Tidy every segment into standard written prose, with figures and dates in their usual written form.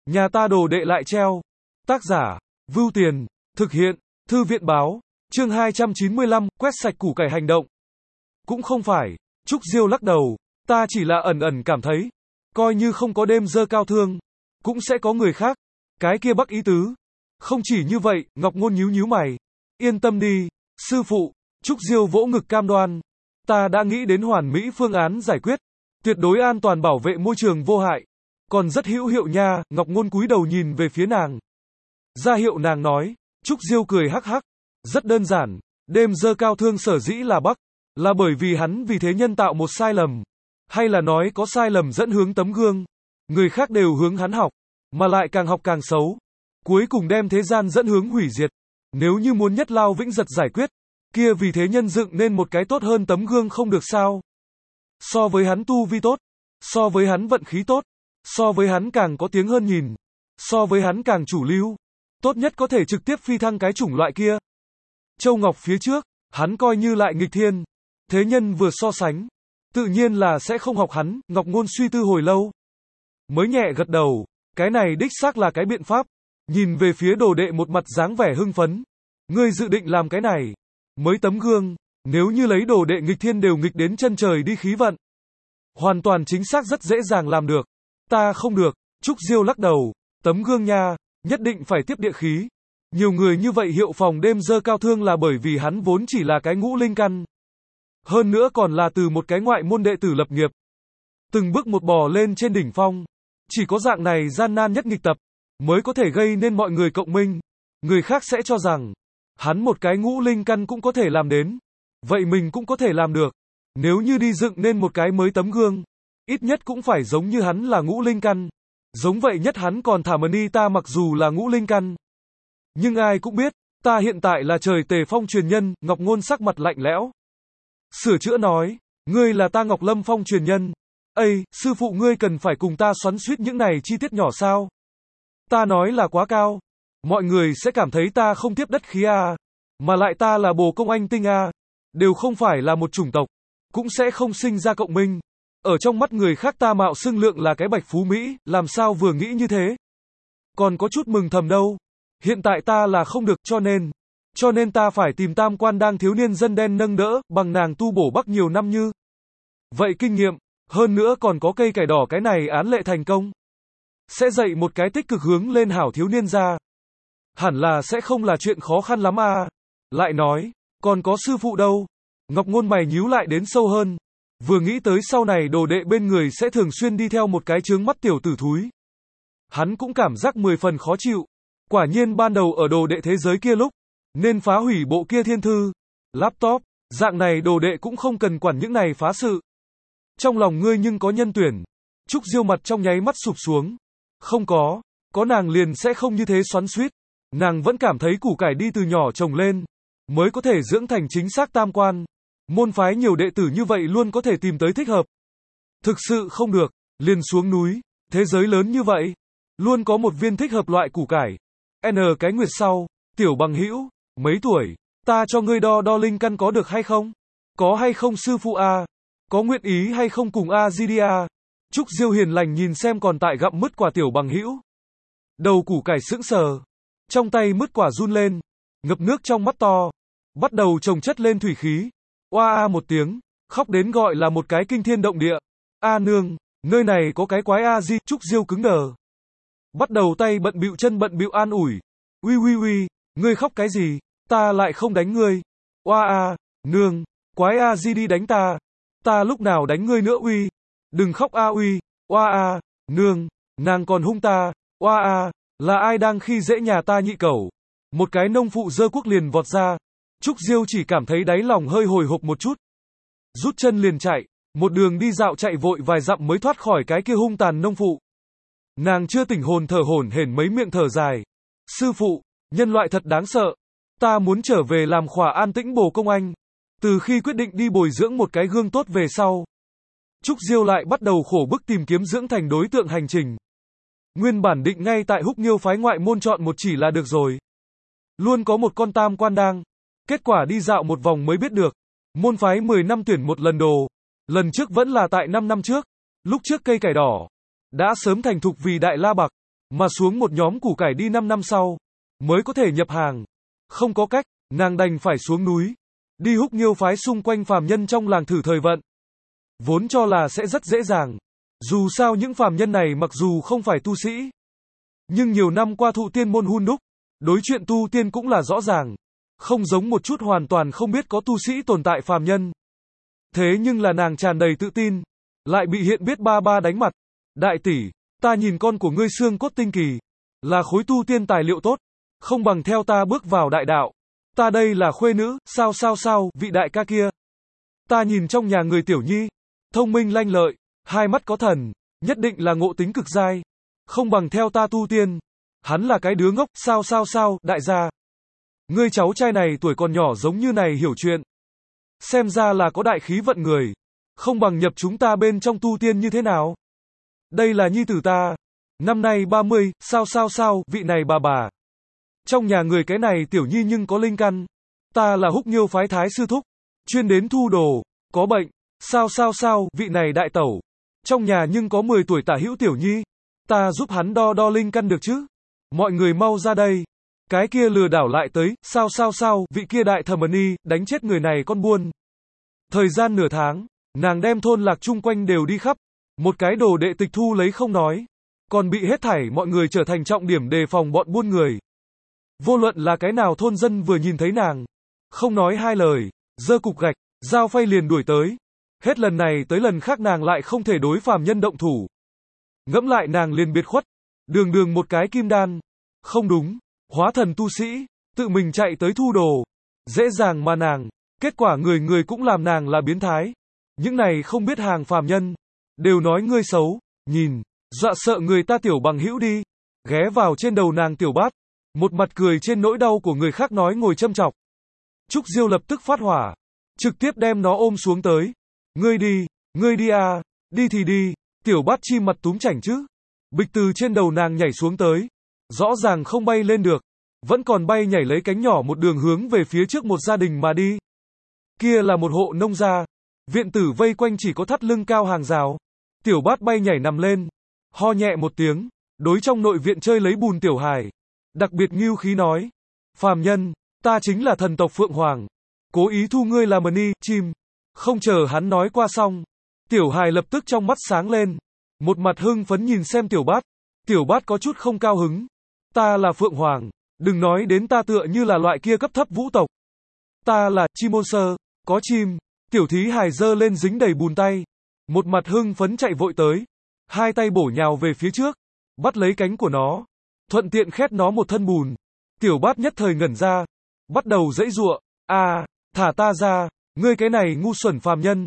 Nhà ta đồ đệ lại treo. Tác giả, Vưu Tiền, thực hiện, Thư viện báo, chương 295, quét sạch củ cải hành động. Cũng không phải, Trúc Diêu lắc đầu, ta chỉ là ẩn ẩn cảm thấy, coi như không có đêm dơ cao thương, cũng sẽ có người khác. Cái kia Bắc ý tứ. Không chỉ như vậy, Ngọc Ngôn nhíu nhíu mày. Yên tâm đi, sư phụ, Trúc Diêu vỗ ngực cam đoan. Ta đã nghĩ đến hoàn mỹ phương án giải quyết. Tuyệt đối an toàn bảo vệ môi trường vô hại. Còn rất hữu hiệu nha, Ngọc Ngôn cúi đầu nhìn về phía nàng. Ra hiệu nàng nói, Trúc Diêu cười hắc hắc. Rất đơn giản, đêm dơ cao thương sở dĩ là Bắc, là bởi vì hắn vì thế nhân tạo một sai lầm. Hay là nói có sai lầm dẫn hướng tấm gương. Người khác đều hướng hắn học, mà lại càng học càng xấu. Cuối cùng đem thế gian dẫn hướng hủy diệt. Nếu như muốn nhất lao vĩnh giật giải quyết, kia vì thế nhân dựng nên một cái tốt hơn tấm gương không được sao. So với hắn tu vi tốt, so với hắn vận khí tốt, so với hắn càng có tiếng hơn nhìn, so với hắn càng chủ lưu, tốt nhất có thể trực tiếp phi thăng cái chủng loại kia. Châu Ngọc phía trước, hắn coi như lại nghịch thiên. Thế nhân vừa so sánh, tự nhiên là sẽ không học hắn, Ngọc Ngôn suy tư hồi lâu. Mới nhẹ gật đầu, cái này đích xác là cái biện pháp. Nhìn về phía đồ đệ một mặt dáng vẻ hưng phấn. Ngươi dự định làm cái này. Mới tấm gương, nếu như lấy đồ đệ nghịch thiên đều nghịch đến chân trời đi khí vận. Hoàn toàn chính xác rất dễ dàng làm được. Ta không được, Trúc Diêu lắc đầu, tấm gương nha, nhất định phải tiếp địa khí. Nhiều người như vậy hiệu phòng đêm dơ cao thương là bởi vì hắn vốn chỉ là cái ngũ linh căn. Hơn nữa còn là từ một cái ngoại môn đệ tử lập nghiệp. Từng bước một bò lên trên đỉnh phong. Chỉ có dạng này gian nan nhất nghịch tập, mới có thể gây nên mọi người cộng minh. Người khác sẽ cho rằng, hắn một cái ngũ linh căn cũng có thể làm đến. Vậy mình cũng có thể làm được. Nếu như đi dựng nên một cái mới tấm gương, ít nhất cũng phải giống như hắn là ngũ linh căn. Giống vậy nhất hắn còn thả mani ta mặc dù là ngũ linh căn. Nhưng ai cũng biết, ta hiện tại là trời Tề Phong truyền nhân, Ngọc Ngôn sắc mặt lạnh lẽo. Sửa chữa nói, ngươi là ta Ngọc Lâm Phong truyền nhân. Ây, sư phụ ngươi cần phải cùng ta xoắn xuýt những này chi tiết nhỏ sao? Ta nói là quá cao. Mọi người sẽ cảm thấy ta không tiếp đất khí à. Mà lại ta là bồ công anh tinh à. Đều không phải là một chủng tộc. Cũng sẽ không sinh ra cộng minh. Ở trong mắt người khác ta mạo xưng lượng là cái bạch phú Mỹ, làm sao vừa nghĩ như thế? Còn có chút mừng thầm đâu. Hiện tại ta là không được, cho nên ta phải tìm tam quan đang thiếu niên dân đen nâng đỡ, bằng nàng tu bổ Bắc nhiều năm như. Vậy kinh nghiệm, hơn nữa còn có cây cải đỏ cái này án lệ thành công. Sẽ dạy một cái tích cực hướng lên hảo thiếu niên ra. Hẳn là sẽ không là chuyện khó khăn lắm à. Lại nói, còn có sư phụ đâu. Ngọc Ngôn mày nhíu lại đến sâu hơn. Vừa nghĩ tới sau này đồ đệ bên người sẽ thường xuyên đi theo một cái chướng mắt tiểu tử thúi. Hắn cũng cảm giác 10 phần khó chịu. Quả nhiên ban đầu ở đồ đệ thế giới kia lúc, nên phá hủy bộ kia thiên thư, laptop, dạng này đồ đệ cũng không cần quản những này phá sự. Trong lòng ngươi nhưng có nhân tuyển. Trúc Diêu mặt trong nháy mắt sụp xuống. Không có nàng liền sẽ không như thế xoắn xuýt. Nàng vẫn cảm thấy củ cải đi từ nhỏ trồng lên, mới có thể dưỡng thành chính xác tam quan. Môn phái nhiều đệ tử như vậy luôn có thể tìm tới thích hợp. Thực sự không được, liền xuống núi, thế giới lớn như vậy, luôn có một viên thích hợp loại củ cải. N cái nguyệt sau, tiểu bằng hữu, mấy tuổi, ta cho ngươi đo đo linh căn có được hay không? Có hay không sư phụ a? Có nguyện ý hay không cùng a di đi a? Trúc Diêu hiền lành nhìn xem còn tại gặm mứt quả tiểu bằng hữu. Đầu củ cải sững sờ, trong tay mứt quả run lên, ngập nước trong mắt to, bắt đầu chồng chất lên thủy khí. Oa a một tiếng, khóc đến gọi là một cái kinh thiên động địa. A nương, nơi này có cái quái a di, Trúc Diêu cứng đờ. Bắt đầu tay bận bịu chân bận bịu an ủi. Uy, ngươi khóc cái gì, ta lại không đánh ngươi. Oa a, nương, quái a di đi đánh ta. Ta lúc nào đánh ngươi nữa uy. Đừng khóc a uy. Oa a, nương, nàng còn hung ta. Oa a, là ai đang khi dễ nhà ta nhị cẩu. Một cái nông phụ dơ cuốc liền vọt ra. Trúc Diêu chỉ cảm thấy đáy lòng hơi hồi hộp một chút. Rút chân liền chạy, một đường đi dạo chạy vội vài dặm mới thoát khỏi cái kia hung tàn nông phụ. Nàng chưa tỉnh hồn thở hổn hển mấy miệng thở dài. Sư phụ, nhân loại thật đáng sợ. Ta muốn trở về làm khỏa an tĩnh bồ công anh. Từ khi quyết định đi bồi dưỡng một cái gương tốt về sau, Trúc Diêu lại bắt đầu khổ bức tìm kiếm dưỡng thành đối tượng hành trình. Nguyên bản định ngay tại Húc Nghiêu phái ngoại môn chọn một chỉ là được rồi. Luôn có một con tam quan đang. Kết quả đi dạo một vòng mới biết được. Môn phái 10 năm tuyển một lần đồ. Lần trước vẫn là tại 5 năm trước. Lúc trước cây cải đỏ đã sớm thành thục vì đại la bạc. mà xuống một nhóm củ cải đi 5 năm sau, mới có thể nhập hàng. Không có cách, nàng đành phải xuống núi, đi húc nghiêu phái xung quanh phàm nhân trong làng thử thời vận. Vốn cho là sẽ rất dễ dàng. Dù sao những phàm nhân này mặc dù không phải tu sĩ, nhưng nhiều năm qua thụ tiên môn hun đúc, đối chuyện tu tiên cũng là rõ ràng. Không giống một chút hoàn toàn không biết có tu sĩ tồn tại phàm nhân. Thế nhưng là nàng tràn đầy tự tin, lại bị hiện biết ba ba đánh mặt. Đại tỷ, ta nhìn con của ngươi xương cốt tinh kỳ, là khối tu tiên tài liệu tốt, không bằng theo ta bước vào đại đạo. Ta đây là khuê nữ, sao, vị đại ca kia. Ta nhìn trong nhà người tiểu nhi, thông minh lanh lợi, hai mắt có thần, nhất định là ngộ tính cực dai, không bằng theo ta tu tiên. Hắn là cái đứa ngốc, sao, đại gia. Ngươi cháu trai này tuổi còn nhỏ giống như này hiểu chuyện. Xem ra là có đại khí vận người, không bằng nhập chúng ta bên trong tu tiên như thế nào. Đây là nhi tử ta, năm nay 30, sao, vị này bà. Trong nhà người cái này tiểu nhi nhưng có linh căn. Ta là húc nghiêu phái thái sư thúc, chuyên đến thu đồ, có bệnh, sao, vị này đại tẩu. Trong nhà nhưng có 10 tuổi tả hữu tiểu nhi, ta giúp hắn đo linh căn được chứ. Mọi người mau ra đây. Cái kia lừa đảo lại tới, sao, vị kia đại thẩm ni, đánh chết người này con buôn. Thời gian nửa tháng, nàng đem thôn lạc chung quanh đều đi khắp, một cái đồ đệ tịch thu lấy không nói, còn bị hết thảy mọi người trở thành trọng điểm đề phòng bọn buôn người. Vô luận là cái nào thôn dân vừa nhìn thấy nàng, không nói hai lời, giơ cục gạch, dao phay liền đuổi tới. Hết lần này tới lần khác nàng lại không thể đối phàm nhân động thủ. Ngẫm lại nàng liền biệt khuất, đường một cái kim đan. Không đúng, hóa thần tu sĩ, tự mình chạy tới thu đồ. Dễ dàng mà nàng, kết quả người cũng làm nàng là biến thái. Những này không biết hàng phàm nhân, đều nói ngươi xấu, nhìn, dọa sợ người ta tiểu bằng hữu đi. Ghé vào trên đầu nàng tiểu bát, một mặt cười trên nỗi đau của người khác nói ngồi châm chọc. Trúc Diêu lập tức phát hỏa, trực tiếp đem nó ôm xuống tới. Ngươi đi à, đi thì đi, tiểu bát chim mặt túm chảnh chứ. Bịch từ trên đầu nàng nhảy xuống tới, rõ ràng không bay lên được, vẫn còn bay nhảy lấy cánh nhỏ một đường hướng về phía trước một gia đình mà đi. Kia là một hộ nông gia, viện tử vây quanh chỉ có thắt lưng cao hàng rào. Tiểu bát bay nhảy nằm lên, ho nhẹ một tiếng, đối trong nội viện chơi lấy bùn tiểu hài, đặc biệt ngưu khí nói, phàm nhân, ta chính là thần tộc Phượng Hoàng, cố ý thu ngươi làm ni, chim. Không chờ hắn nói qua xong, tiểu hài lập tức trong mắt sáng lên, một mặt hưng phấn nhìn xem tiểu bát có chút không cao hứng. Ta là Phượng Hoàng, đừng nói đến ta tựa như là loại kia cấp thấp vũ tộc. Ta là Chimosơ, có chim. Tiểu thí hài giơ lên dính đầy bùn tay, một mặt hưng phấn chạy vội tới, hai tay bổ nhào về phía trước, bắt lấy cánh của nó, thuận tiện khét nó một thân bùn. Tiểu bát nhất thời ngẩn ra, bắt đầu giãy giụa, thả ta ra, ngươi cái này ngu xuẩn phàm nhân,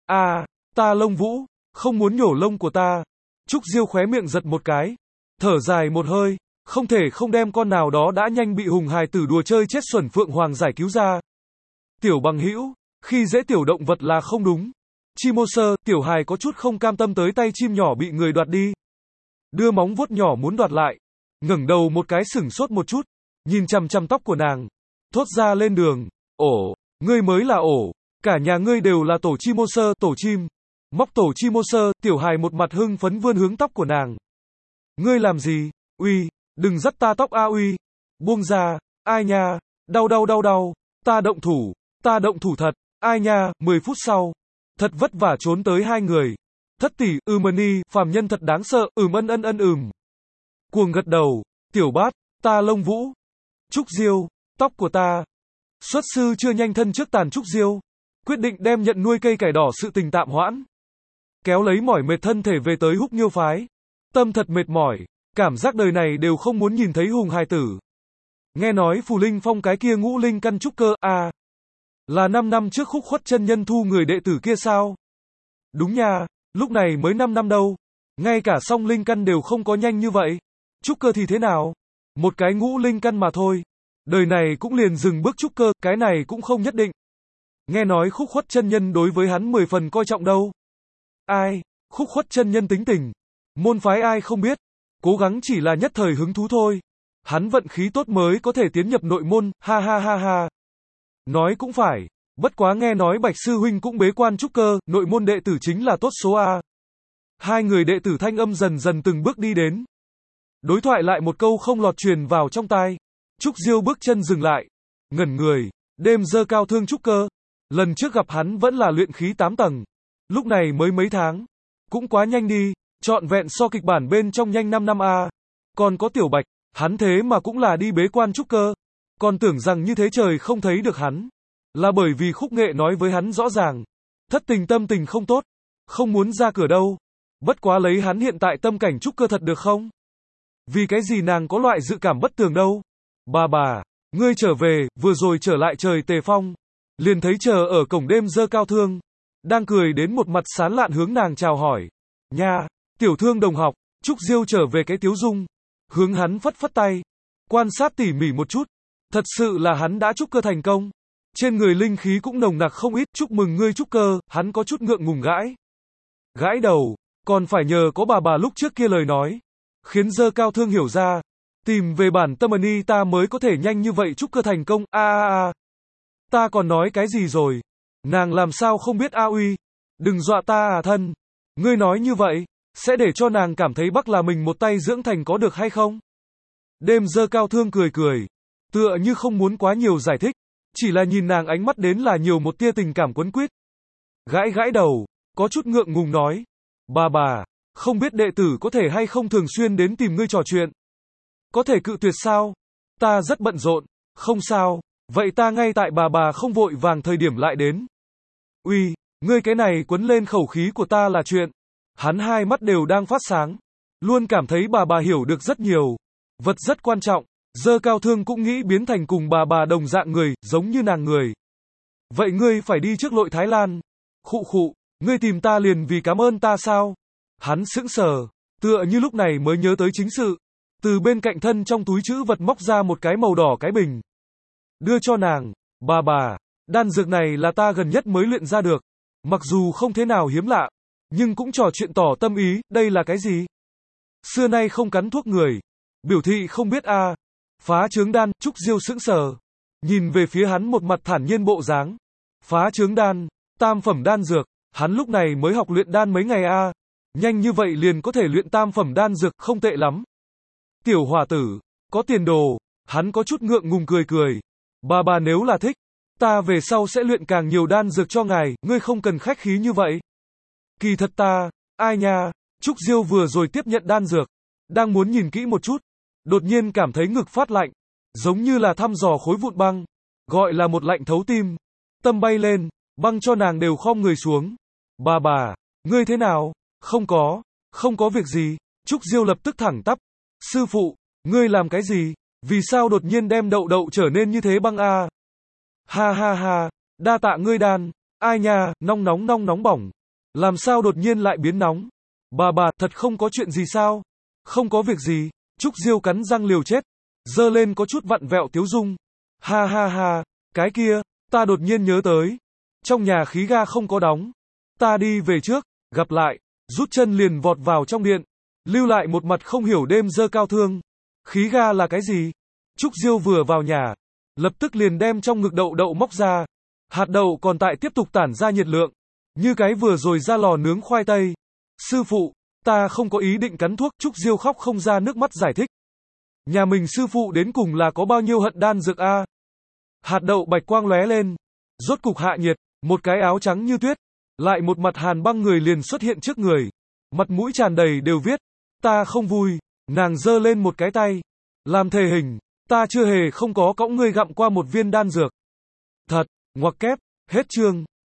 ta Lông Vũ, không muốn nhổ lông của ta. Trúc Diêu khóe miệng giật một cái, thở dài một hơi, không thể không đem con nào đó đã nhanh bị hùng hài tử đùa chơi chết xuẩn Phượng Hoàng giải cứu ra. Tiểu bằng hữu, khi dễ tiểu động vật là không đúng. Chimosơ, tiểu hài có chút không cam tâm tới tay chim nhỏ bị người đoạt đi. Đưa móng vuốt nhỏ muốn đoạt lại, ngẩng đầu một cái sửng sốt một chút, nhìn chằm chằm tóc của nàng, thốt ra lên đường, ổ, ngươi mới là ổ, cả nhà ngươi đều là tổ Chimosơ, tổ chim. Móc tổ Chimosơ, tiểu hài một mặt hưng phấn vươn hướng tóc của nàng. Ngươi làm gì? Uy, đừng dắt ta tóc uy. Buông ra, ai nha, đau, ta động thủ thật, ai nha. 10 phút sau, thật vất vả trốn tới hai người. Thất tỷ, ni, phàm nhân thật đáng sợ, ân. Cuồng gật đầu, tiểu bát, ta Lông Vũ. Trúc Diêu, tóc của ta. Xuất sư chưa nhanh thân trước tàn Trúc Diêu, quyết định đem nhận nuôi cây cải đỏ sự tình tạm hoãn. Kéo lấy mỏi mệt thân thể về tới húc nghiêu phái. Tâm thật mệt mỏi, cảm giác đời này đều không muốn nhìn thấy hùng hài tử. Nghe nói Phù Linh Phong cái kia ngũ linh căn trúc cơ, là 5 năm trước Khúc Khuất chân nhân thu người đệ tử kia sao? Đúng nha, lúc này mới 5 năm đâu. Ngay cả song linh căn đều không có nhanh như vậy. Trúc cơ thì thế nào? Một cái ngũ linh căn mà thôi. Đời này cũng liền dừng bước trúc cơ, cái này cũng không nhất định. Nghe nói Khúc Khuất chân nhân đối với hắn 10 phần coi trọng đâu. Ai? Khúc Khuất chân nhân tính tình, môn phái ai không biết, cố gắng chỉ là nhất thời hứng thú thôi. Hắn vận khí tốt mới có thể tiến nhập nội môn, ha. Nói cũng phải, bất quá nghe nói Bạch sư huynh cũng bế quan trúc cơ, nội môn đệ tử chính là tốt số A. Hai người đệ tử thanh âm dần dần từng bước đi đến. Đối thoại lại một câu không lọt truyền vào trong tai. Trúc Diêu bước chân dừng lại, ngẩn người, đêm giơ cao thương trúc cơ. Lần trước gặp hắn vẫn là luyện khí 8 tầng. Lúc này mới mấy tháng. Cũng quá nhanh đi, trọn vẹn so kịch bản bên trong nhanh 5 năm a. Còn có Tiểu Bạch, hắn thế mà cũng là đi bế quan trúc cơ. Còn tưởng rằng như thế trời không thấy được hắn. Là bởi vì Khúc Nghệ nói với hắn rõ ràng. Thất tình tâm tình không tốt, không muốn ra cửa đâu. Bất quá lấy hắn hiện tại tâm cảnh trúc cơ thật được không? Vì cái gì nàng có loại dự cảm bất tường đâu? Bà, ngươi trở về, vừa rồi trở lại trời Tề Phong. Liền thấy chờ ở cổng đêm giơ cao thương. Đang cười đến một mặt sán lạn hướng nàng chào hỏi. Nha, tiểu thương đồng học, Trúc Diêu trở về cái tiếu dung. Hướng hắn phất phất tay. Quan sát tỉ mỉ một chút. Thật sự là hắn đã trúc cơ thành công. Trên người linh khí cũng nồng nặc không ít. Chúc mừng ngươi trúc cơ, hắn có chút ngượng ngùng gãi. Gãi đầu, còn phải nhờ có bà lúc trước kia lời nói. Khiến giơ cao thương hiểu ra. Tìm về bản tâm ni ta mới có thể nhanh như vậy trúc cơ thành công. Ta còn nói cái gì rồi? Nàng làm sao không biết uy? Đừng dọa ta thân. Ngươi nói như vậy, sẽ để cho nàng cảm thấy Bắc là mình một tay dưỡng thành có được hay không? Đêm giơ cao thương cười. Tựa như không muốn quá nhiều giải thích. Chỉ là nhìn nàng ánh mắt đến là nhiều một tia tình cảm quấn quýt. Gãi đầu, có chút ngượng ngùng nói. Bà, không biết đệ tử có thể hay không thường xuyên đến tìm ngươi trò chuyện. Có thể cự tuyệt sao? Ta rất bận rộn. Không sao, vậy ta ngay tại bà không vội vàng thời điểm lại đến. Uy, ngươi cái này quấn lên khẩu khí của ta là chuyện. Hắn hai mắt đều đang phát sáng. Luôn cảm thấy bà hiểu được rất nhiều. Vật rất quan trọng. Giơ cao thương cũng nghĩ biến thành cùng bà đồng dạng người, giống như nàng người. Vậy ngươi phải đi trước lội Thái Lan. Khụ, ngươi tìm ta liền vì cảm ơn ta sao? Hắn sững sờ, tựa như lúc này mới nhớ tới chính sự. Từ bên cạnh thân trong túi trữ vật móc ra một cái màu đỏ cái bình. Đưa cho nàng. Bà, đan dược này là ta gần nhất mới luyện ra được. Mặc dù không thế nào hiếm lạ, nhưng cũng trò chuyện tỏ tâm ý, đây là cái gì? Xưa nay không cắn thuốc người. Biểu thị không biết Phá trướng đan, Trúc Diêu sững sờ. Nhìn về phía hắn một mặt thản nhiên bộ dáng. Phá trướng đan, tam phẩm đan dược, hắn lúc này mới học luyện đan mấy ngày Nhanh như vậy liền có thể luyện tam phẩm đan dược, không tệ lắm. Tiểu hòa tử, có tiền đồ, hắn có chút ngượng ngùng cười. Bà nếu là thích, ta về sau sẽ luyện càng nhiều đan dược cho ngài, ngươi không cần khách khí như vậy. Kỳ thật ta, ai nha, Trúc Diêu vừa rồi tiếp nhận đan dược, đang muốn nhìn kỹ một chút, đột nhiên cảm thấy ngực phát lạnh, giống như là thăm dò khối vụn băng, gọi là một lạnh thấu tim. Tâm bay lên, băng cho nàng đều khom người xuống. Bà, ngươi thế nào? Không có việc gì. Trúc Diêu lập tức thẳng tắp. Sư phụ, ngươi làm cái gì? Vì sao đột nhiên đem đậu trở nên như thế băng Ha, đa tạ ngươi đan. Ai nha, nóng nóng bỏng. Làm sao đột nhiên lại biến nóng? Bà, thật không có chuyện gì sao? Không có việc gì. Trúc Diêu cắn răng liều chết, dơ lên có chút vặn vẹo tiếu dung. Ha, cái kia, ta đột nhiên nhớ tới. Trong nhà khí ga không có đóng. Ta đi về trước, gặp lại. Rút chân liền vọt vào trong điện. Lưu lại một mặt không hiểu đêm giơ cao thương. Khí ga là cái gì? Trúc Diêu vừa vào nhà, lập tức liền đem trong ngực đậu móc ra. Hạt đậu còn tại tiếp tục tản ra nhiệt lượng. Như cái vừa rồi ra lò nướng khoai tây. Sư phụ, ta không có ý định cắn thuốc. Trúc Diêu khóc không ra nước mắt giải thích. Nhà mình sư phụ đến cùng là có bao nhiêu hận đan dược Hạt đậu bạch quang lóe lên. Rốt cục hạ nhiệt, một cái áo trắng như tuyết. Lại một mặt hàn băng người liền xuất hiện trước người. Mặt mũi tràn đầy đều viết. Ta không vui. Nàng giơ lên một cái tay. Làm thề hình. Ta chưa hề không có cõng ngươi gặm qua một viên đan dược. Thật, ngoặc kép, hết chương.